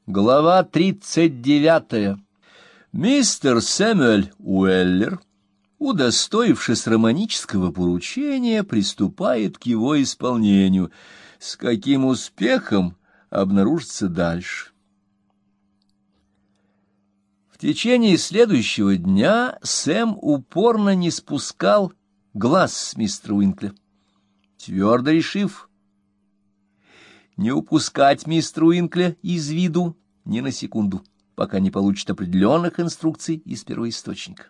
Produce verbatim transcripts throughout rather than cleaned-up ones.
Глава тридцать девятая. Мистер Сэмюэль Уэллер, удостоившись романического поручения, приступает к его исполнению. С каким успехом обнаружится дальше. В течение следующего дня Сэм упорно не спускал глаз с мистера Уинкля, твердо решив не упускать мистера Уинкля из виду ни на секунду, пока не получит определенных инструкций из первоисточника.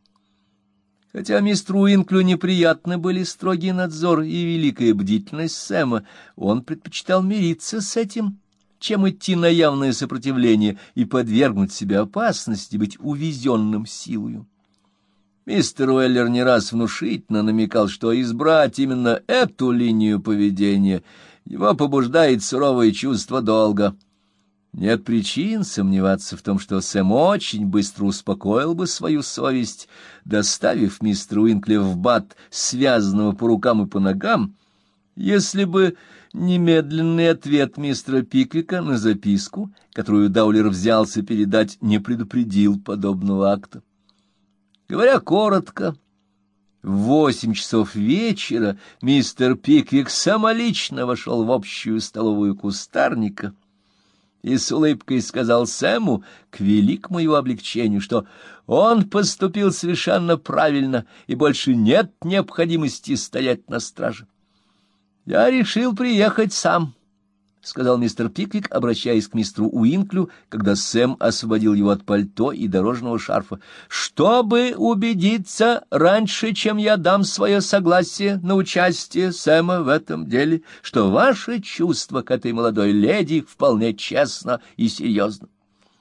Хотя мистеру Уинклю неприятны были строгий надзор и великая бдительность Сэма, он предпочитал мириться с этим, чем идти на явное сопротивление и подвергнуть себя опасности быть увезенным силою. Мистер Уэллер не раз внушительно намекал, что избрать именно эту линию поведения его побуждает суровое чувство долга. Нет причин сомневаться в том, что Сэм очень быстро успокоил бы свою совесть, доставив мистера Уинкля в бат, связанного по рукам и по ногам, если бы немедленный ответ мистера Пиквика на записку, которую Даулер взялся передать, не предупредил подобного акта. Говоря коротко, в восемь часов вечера мистер Пиквик самолично вошел в общую столовую Кустарника и с улыбкой сказал Сэму, к великому его облегчению, что он поступил совершенно правильно и больше нет необходимости стоять на страже. «Я решил приехать сам», — сказал мистер Пиквик, обращаясь к мистеру Уинклю, когда Сэм освободил его от пальто и дорожного шарфа, «чтобы убедиться раньше, чем я дам свое согласие на участие Сэма в этом деле, что ваше чувство к этой молодой леди вполне честно и серьезно».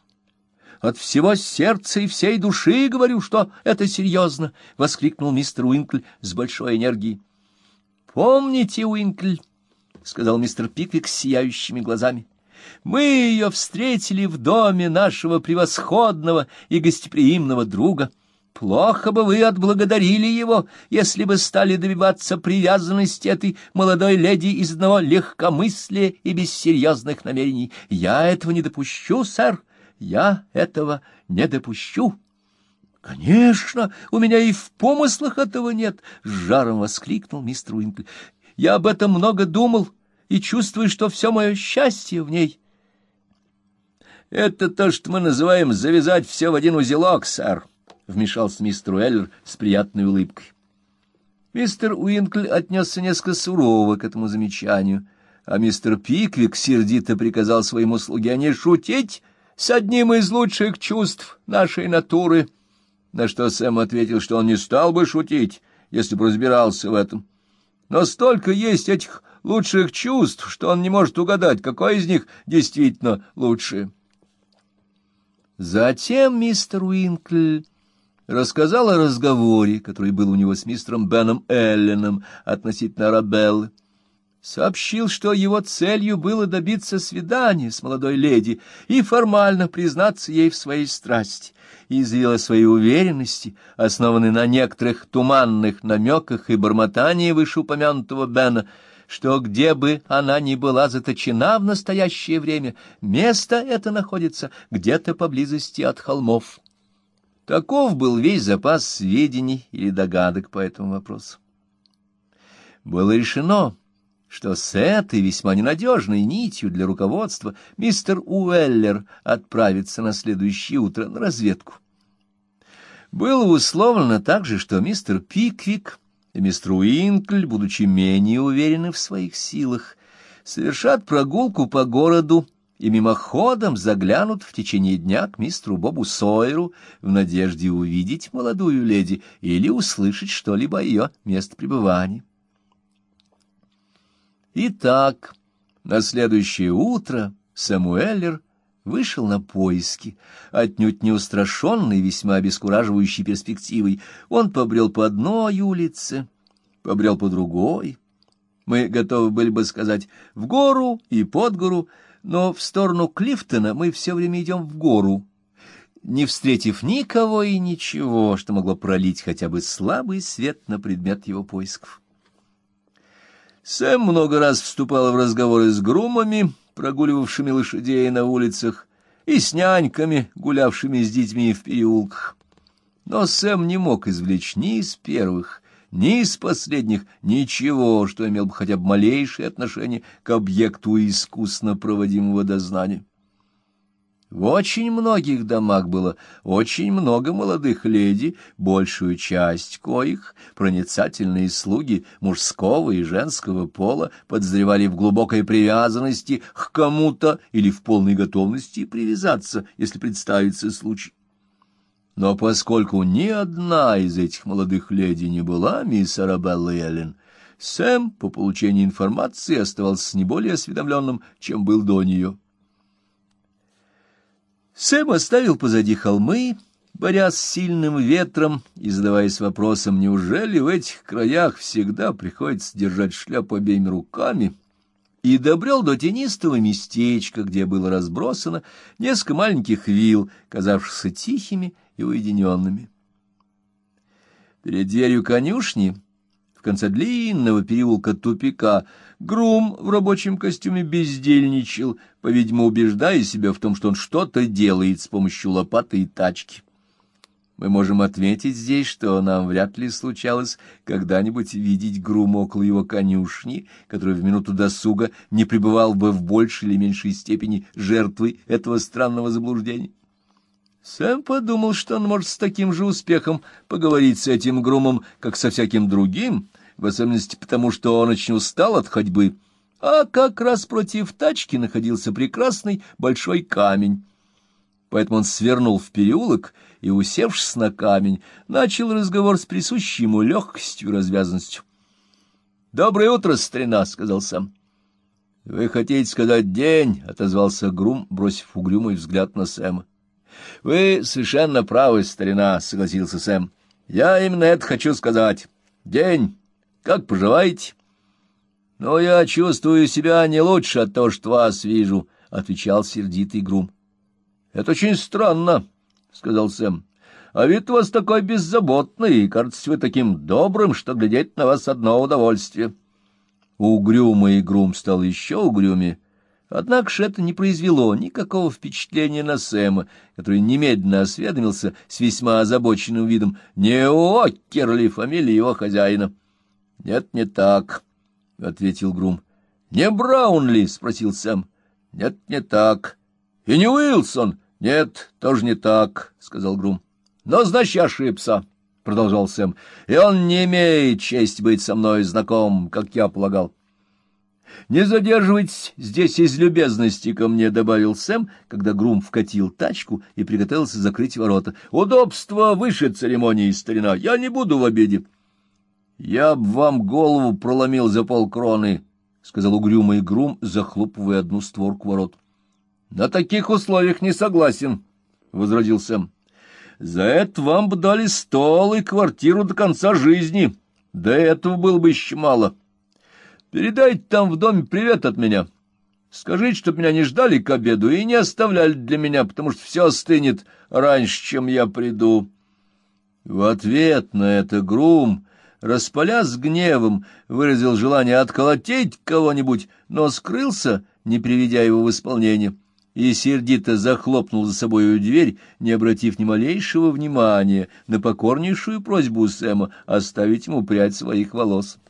«От всего сердца и всей души говорю, что это серьезно», — воскликнул мистер Уинкль с большой энергией. «Помните, Уинкль, — сказал мистер Пиквик с сияющими глазами, — мы ее встретили в доме нашего превосходного и гостеприимного друга. Плохо бы вы отблагодарили его, если бы стали добиваться привязанности этой молодой леди из одного легкомыслия и бессерьезных намерений. Я этого не допущу, сэр, я этого не допущу». «Конечно, у меня и в помыслах этого нет!» — с жаром воскликнул мистер Уинкль. «Я об этом много думал и чувствую, что все мое счастье в ней». «Это то, что мы называем завязать все в один узелок, сэр», — вмешался мистер Уэллер с приятной улыбкой. Мистер Уинкль отнесся несколько сурово к этому замечанию, а мистер Пиквик сердито приказал своему слуге не шутить с одним из лучших чувств нашей натуры, на что Сэм ответил, что он не стал бы шутить, если бы разбирался в этом. Но столько есть этих лучших чувств, что он не может угадать, какое из них действительно лучшее. Затем мистер Уинкль рассказал о разговоре, который был у него с мистером Беном Элленом относительно Арабеллы. Сообщил, что его целью было добиться свидания с молодой леди и формально признаться ей в своей страсти, и изъявил о своей уверенности, основанной на некоторых туманных намеках и бормотании вышеупомянутого Бена, что где бы она ни была заточена в настоящее время, место это находится где-то поблизости от холмов. Таков был весь запас сведений или догадок по этому вопросу. Было решено, что с этой весьма ненадежной нитью для руководства мистер Уэллер отправится на следующее утро на разведку. Было условлено также, что мистер Пиквик и мистер Уинкль, будучи менее уверены в своих силах, совершат прогулку по городу и мимоходом заглянут в течение дня к мистеру Бобу Сойеру в надежде увидеть молодую леди или услышать что-либо о ее местопребывании. Итак, на следующее утро Сэм Уэллер вышел на поиски, отнюдь не устрашенный весьма обескураживающей перспективой. Он побрел по одной улице, побрел по другой. Мы готовы были бы сказать в гору и под гору, но в сторону Клифтона мы все время идем в гору, не встретив никого и ничего, что могло пролить хотя бы слабый свет на предмет его поисков. Сэм много раз вступал в разговоры с грумами, прогуливавшими лошадей на улицах, и с няньками, гулявшими с детьми в переулках. Но Сэм не мог извлечь ни из первых, ни из последних ничего, что имел бы хотя бы малейшее отношение к объекту искусно проводимого дознания. В очень многих домах было очень много молодых леди, большую часть коих проницательные слуги мужского и женского пола подозревали в глубокой привязанности к кому-то или в полной готовности привязаться, если представится случай. Но поскольку ни одна из этих молодых леди не была мисс Арабелла Эллен, Сэм по получении информации оставался не более осведомленным, чем был до нее. Сэм оставил позади холмы, борясь с сильным ветром и задаваясь вопросом, неужели в этих краях всегда приходится держать шляпу обеими руками, и добрел до тенистого местечка, где было разбросано несколько маленьких вилл, казавшихся тихими и уединенными. Перед дверью конюшни, в конце длинного переулка тупика, грум в рабочем костюме бездельничал, по-видимому, убеждая себя в том, что он что-то делает с помощью лопаты и тачки. Мы можем отметить здесь, что нам вряд ли случалось когда-нибудь видеть грума около его конюшни, который в минуту досуга не пребывал бы в большей или меньшей степени жертвой этого странного заблуждения. Сэм подумал, что он может с таким же успехом поговорить с этим грумом, как со всяким другим, в особенности потому, что он очень устал от ходьбы, а как раз против тачки находился прекрасный большой камень. Поэтому он свернул в переулок и, усевшись на камень, начал разговор с присущей ему легкостью и развязанностью. — Доброе утро, старина, — сказал Сэм. — Вы хотите сказать день? — отозвался грум, бросив угрюмый взгляд на Сэма. — Вы совершенно правы, старина, — согласился Сэм. — Я именно это хочу сказать. День. Как поживаете? — Но я чувствую себя не лучше от того, что вас вижу, — отвечал сердитый грум. — Это очень странно, — сказал Сэм. — А вид у вас такой беззаботный, и кажется, вы таким добрым, что глядеть на вас одно удовольствие. Угрюмый грум стал еще угрюмее. Однако же это не произвело никакого впечатления на Сэма, который немедленно осведомился с весьма озабоченным видом, не Уоккер ли фамилия его хозяина. — Нет, не так, — ответил грум. — Не Браун ли? — спросил Сэм. — Нет, не так. — И не Уилсон? — Нет, тоже не так, — сказал грум. — Но, значит, я ошибся, — продолжал Сэм, — и он не имеет чести быть со мной знаком, как я полагал. — Не задерживайтесь здесь из любезности ко мне, — добавил Сэм, когда грум вкатил тачку и приготовился закрыть ворота. — Удобство выше церемонии, старина, я не буду в обиде. — Я б вам голову проломил за полкроны, — сказал угрюмый грум, захлопывая одну створку ворот. — На таких условиях не согласен, — возразил Сэм. — За это вам бы дали стол и квартиру до конца жизни. До этого было бы еще мало. Передайте там в доме привет от меня. Скажите, чтоб меня не ждали к обеду и не оставляли для меня, потому что все остынет раньше, чем я приду. В ответ на это грум, распалясь гневом, выразил желание отколотить кого-нибудь, но скрылся, не приведя его в исполнение, и сердито захлопнул за собою дверь, не обратив ни малейшего внимания на покорнейшую просьбу Сэма оставить ему прядь своих волос.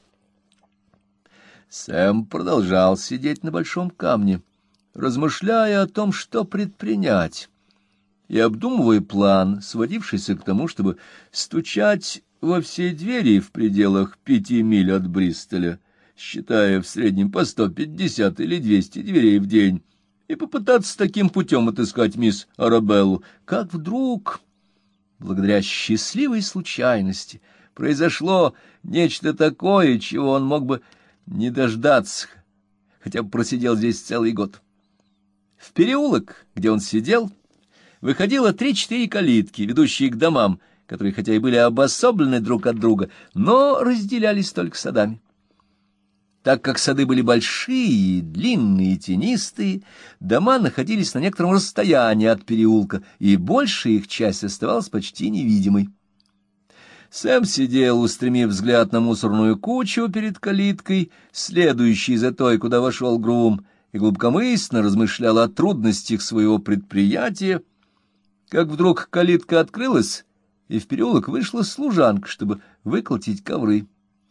Сэм продолжал сидеть на большом камне, размышляя о том, что предпринять, и обдумывая план, сводившийся к тому, чтобы стучать во все двери в пределах пяти миль от Бристоля, считая в среднем по сто пятьдесят или двести дверей в день, и попытаться таким путем отыскать мисс Арабеллу, как вдруг, благодаря счастливой случайности, произошло нечто такое, чего он мог бы не дождаться, хотя бы просидел здесь целый год. В переулок, где он сидел, выходило три-четыре калитки, ведущие к домам, которые хотя и были обособлены друг от друга, но разделялись только садами. Так как сады были большие, длинные и тенистые, дома находились на некотором расстоянии от переулка, и большая их часть оставалась почти невидимой. Сэм сидел, устремив взгляд на мусорную кучу перед калиткой, следующей за той, куда вошел грум, и глубокомысленно размышлял о трудностях своего предприятия, как вдруг калитка открылась, и в переулок вышла служанка, чтобы выколотить ковры.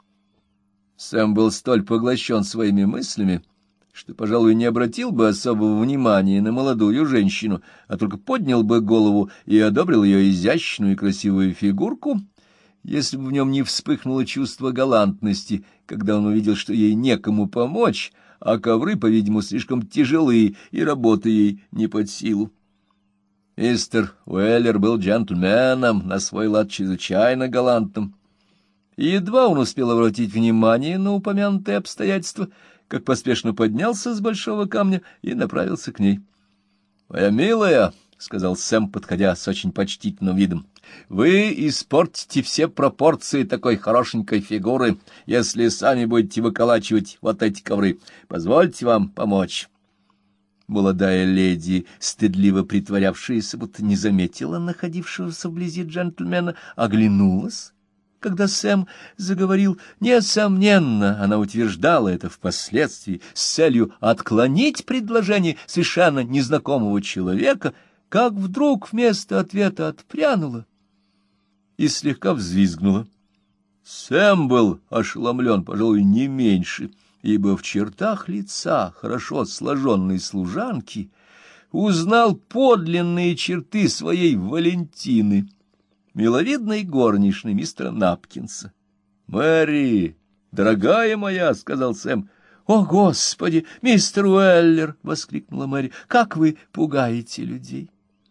Сэм был столь поглощен своими мыслями, что, пожалуй, не обратил бы особого внимания на молодую женщину, а только поднял бы голову и одобрил ее изящную и красивую фигурку, если бы в нем не вспыхнуло чувство галантности, когда он увидел, что ей некому помочь, а ковры, по-видимому, слишком тяжелые, и работа ей не под силу. Мистер Уэллер был джентльменом, на свой лад чрезвычайно галантным. И едва он успел обратить внимание на упомянутые обстоятельства, как поспешно поднялся с большого камня и направился к ней. — Моя милая, — сказал Сэм, подходя с очень почтительным видом, — вы испортите все пропорции такой хорошенькой фигуры, если сами будете выколачивать вот эти ковры. Позвольте вам помочь. Молодая леди, стыдливо притворявшаяся, будто не заметила находившегося вблизи джентльмена, оглянулась, когда Сэм заговорил. Несомненно, она утверждала это впоследствии с целью отклонить предложение совершенно незнакомого человека, как вдруг вместо ответа отпрянула и слегка взвизгнула. Сэм был ошеломлен, пожалуй, не меньше, ибо в чертах лица хорошо сложенной служанки узнал подлинные черты своей Валентины, миловидной горничной мистера Напкинса. — Мэри, дорогая моя, — сказал Сэм. — О, Господи, мистер Уэллер! — воскликнула Мэри. — Как вы пугаете людей!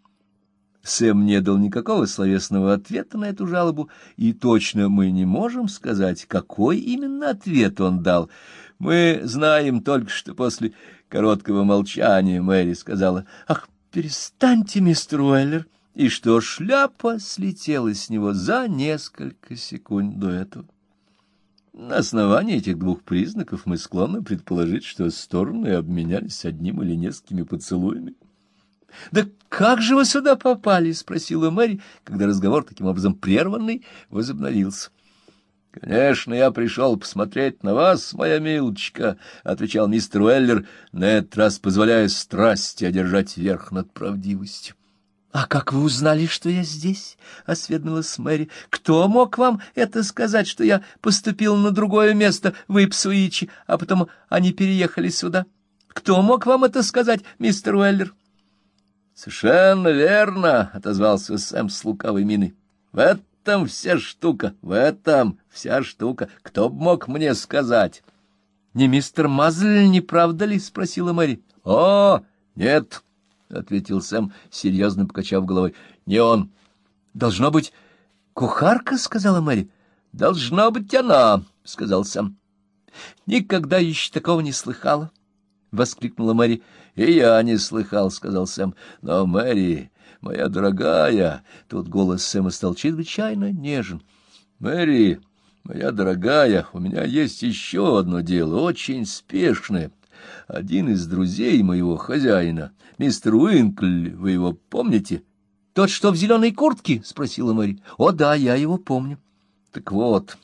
Сэм не дал никакого словесного ответа на эту жалобу, и точно мы не можем сказать, какой именно ответ он дал. Мы знаем только, что после короткого молчания Мэри сказала: «Ах, перестаньте, мистер Уэллер», и что шляпа слетела с него за несколько секунд до этого. На основании этих двух признаков мы склонны предположить, что стороны обменялись одним или несколькими поцелуями. — Да как же вы сюда попали? — спросила Мэри, когда разговор, таким образом прерванный, возобновился. — Конечно, я пришел посмотреть на вас, моя милочка, — отвечал мистер Уэллер, на этот раз позволяя страсти одержать верх над правдивостью. — А как вы узнали, что я здесь? — осведомилась Мэри. — Кто мог вам это сказать, что я поступила на другое место в Ипсуичи, а потом они переехали сюда? Кто мог вам это сказать, мистер Уэллер? — Совершенно верно, — отозвался Сэм с лукавой миной. — В этом вся штука, в этом вся штука. Кто б мог мне сказать? — Не мистер Мазль, не правда ли? — спросила Мэри. — О, нет, — ответил Сэм, серьезно покачав головой. — Не он. — Должно быть, кухарка, — сказала Мэри. — Должна быть она, — сказал Сэм. — Никогда еще такого не слыхала, — воскликнула Мэри. — И я не слыхал, — сказал Сэм. — Но, Мэри, моя дорогая... Тут голос Сэма стал чрезвычайно нежен. — Мэри, моя дорогая, у меня есть еще одно дело, очень спешное. Один из друзей моего хозяина, мистер Уинкль, вы его помните? — Тот, что в зеленой куртке? — спросила Мэри. — О, да, я его помню. — Так вот,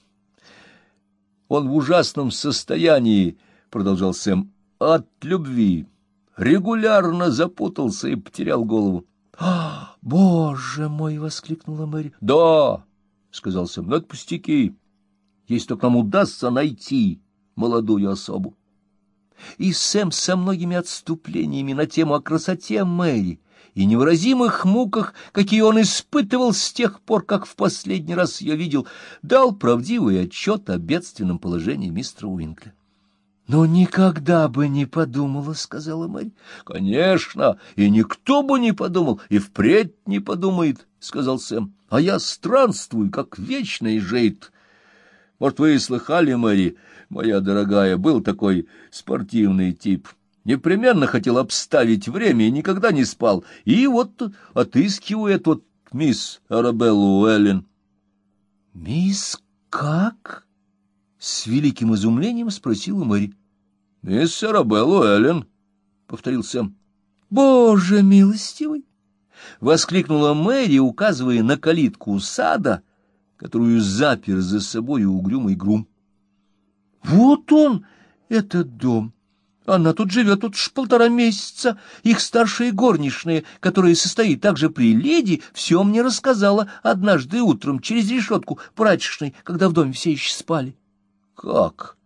он в ужасном состоянии, — продолжал Сэм, — от любви. Регулярно запутался и потерял голову. — А, боже мой! — воскликнула Мэри. — Да, — сказал Сэм, — но это пустяки, если только нам удастся найти молодую особу. И Сэм со многими отступлениями на тему о красоте Мэри и невыразимых муках, какие он испытывал с тех пор, как в последний раз ее видел, дал правдивый отчет о бедственном положении мистера Уинкля. — Но никогда бы не подумала, — сказала Мэри. — Конечно, и никто бы не подумал, и впредь не подумает, — сказал Сэм. — А я странствую, как вечный жид. Может, вы и слыхали, Мэри, моя дорогая, был такой спортивный тип. Непременно хотел обставить время и никогда не спал. И вот отыскивает вот мисс Арабеллу Уэллен. — Мисс как? — с великим изумлением спросила Мэри. — Мисс Арабеллу Эллен, — повторил Сэм. — Боже милостивый! — воскликнула Мэри, указывая на калитку сада, которую запер за собой угрюмый грум. — Вот он, этот дом! Она тут живет тут ж полтора месяца. Их старшая горничная, которая состоит также при леди, все мне рассказала однажды утром через решетку прачечной, когда в доме все еще спали. — Как?